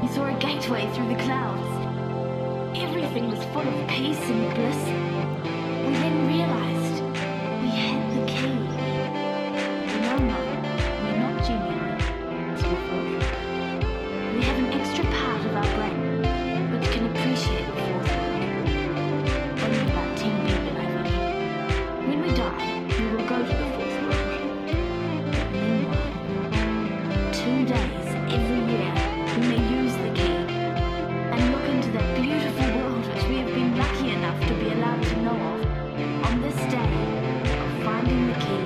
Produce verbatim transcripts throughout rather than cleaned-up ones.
We saw a gateway through the clouds. Everything was full of peace and bliss. We then realized we had the key. No, no, we're not genii. It's your fault. We have an extra part of our brain which can appreciate the fourth world. Only about ten people have it. When we die, we will go to the fourth world. Meanwhile, two days every year we may use the key and look into that beautiful world which we have been lucky enough to be allowed to know of. On this day of finding the key,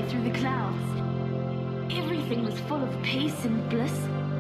through the clouds. Everything was full of peace and bliss.